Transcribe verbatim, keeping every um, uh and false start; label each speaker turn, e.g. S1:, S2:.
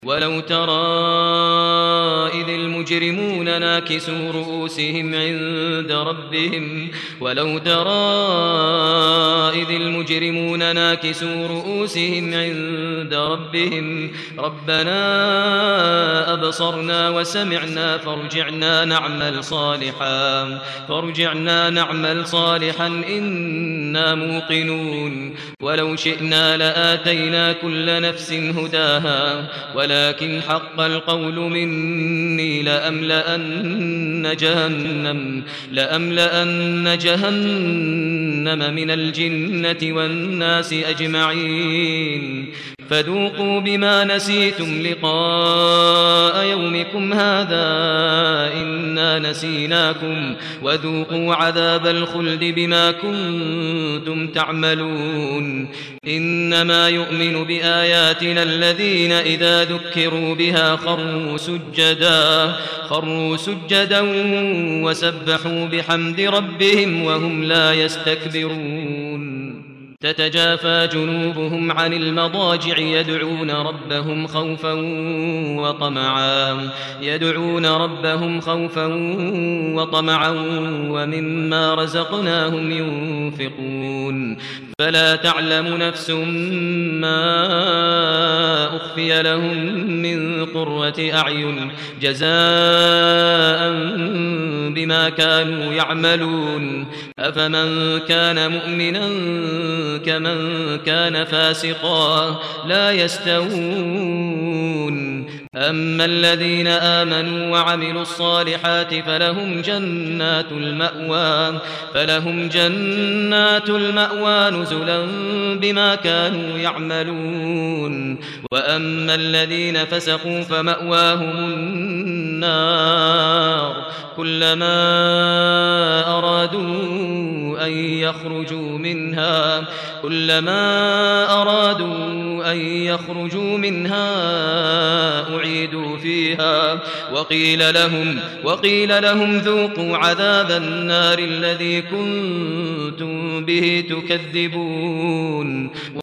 S1: ولو ترى إذ المجرمون ناكسوا رؤوسهم عند ربهم ولو ترى إذ المجرمون ناكسوا رؤوسهم عند ربهم ربنا أبصرنا وسمعنا فارجعنا نعمل صالحا فارجعنا نعمل صالحا إنا موقنون ولو شئنا لآتينا كل نفس هداها ولكن حق القول مني لأملأن جهنم لأملأن جهنم من الجنة والناس أجمعين فذوقوا بما نسيتم لقاء يومكم هذا إنا نسيناكم وذوقوا عذاب الخلد بما كنتم تعملون إنما يؤمن بآياتنا الذين إذا ذكروا بها خروا سجدا خروا سجدا وسبحوا بحمد ربهم وهم لا يستكبرون تتجافى جنوبهم عن المضاجع يدعون ربهم خوفا وطمعا يدعون ربهم خوفا وطمعا ومما رزقناهم ينفقون فلا تعلم نفس ما أخفي لهم من قرة أعين جزاء بما كانوا يعملون أفمن كان مؤمنا كمن كان فاسقا لا يستوون أما الذين آمنوا وعملوا الصالحات فلهم جنات المأوى فلهم جنات المأوى نزلا بما كانوا يعملون وأما الذين فسقوا فمأواهم النار كلما أرادوا أن يخرجوا منها كلما أرادوا أن يخرجوا منها أعيدوا فيها وقيل لهم وقيل لهم ذوقوا عذاب النار الذي كنتم به تكذبون